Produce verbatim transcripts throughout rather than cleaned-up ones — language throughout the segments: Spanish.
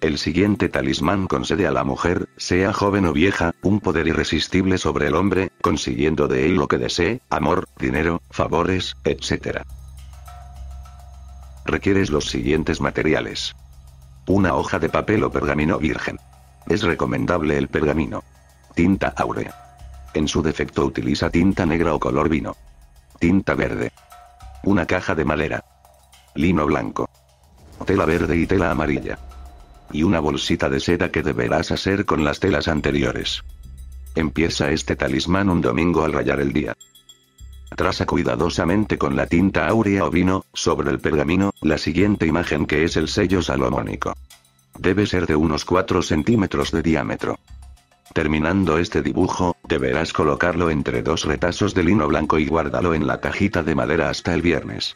El siguiente talismán concede a la mujer, sea joven o vieja, un poder irresistible sobre el hombre, consiguiendo de él lo que desee, amor, dinero, favores, etcétera. Requieres los siguientes materiales. Una hoja de papel o pergamino virgen. Es recomendable el pergamino. Tinta áurea. En su defecto utiliza tinta negra o color vino. Tinta verde. Una caja de madera. Lino blanco. Tela verde y tela amarilla. Y una bolsita de seda que deberás hacer con las telas anteriores. Empieza este talismán un domingo al rayar el día. Traza cuidadosamente con la tinta áurea o vino, sobre el pergamino, la siguiente imagen que es el sello salomónico. Debe ser de unos cuatro centímetros de diámetro. Terminando este dibujo, deberás colocarlo entre dos retazos de lino blanco y guárdalo en la cajita de madera hasta el viernes.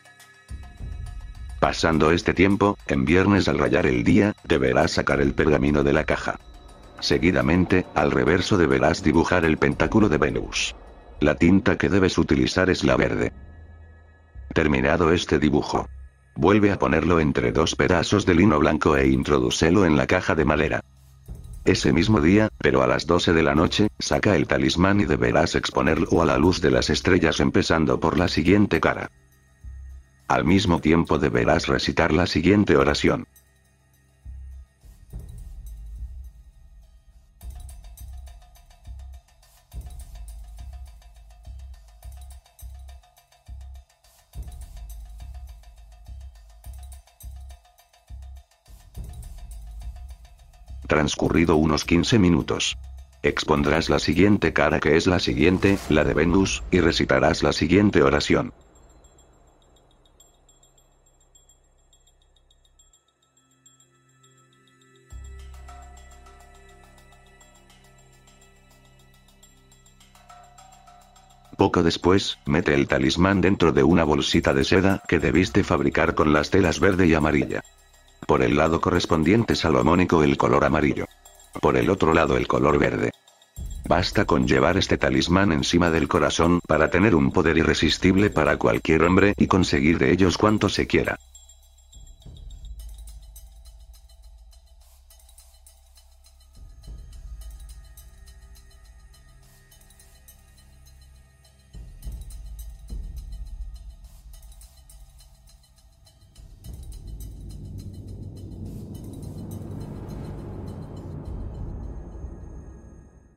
Pasando este tiempo, en viernes al rayar el día, deberás sacar el pergamino de la caja. Seguidamente, al reverso deberás dibujar el pentáculo de Venus. La tinta que debes utilizar es la verde. Terminado este dibujo, vuelve a ponerlo entre dos pedazos de lino blanco e introdúcelo en la caja de madera. Ese mismo día, pero a las doce de la noche, saca el talismán y deberás exponerlo a la luz de las estrellas empezando por la siguiente cara. Al mismo tiempo deberás recitar la siguiente oración. Transcurrido unos quince minutos. Expondrás la siguiente cara que es la siguiente, la de Venus, y recitarás la siguiente oración. Poco después, mete el talismán dentro de una bolsita de seda que debiste fabricar con las telas verde y amarilla. Por el lado correspondiente salomónico el color amarillo. Por el otro lado el color verde. Basta con llevar este talismán encima del corazón para tener un poder irresistible para cualquier hombre y conseguir de ellos cuanto se quiera.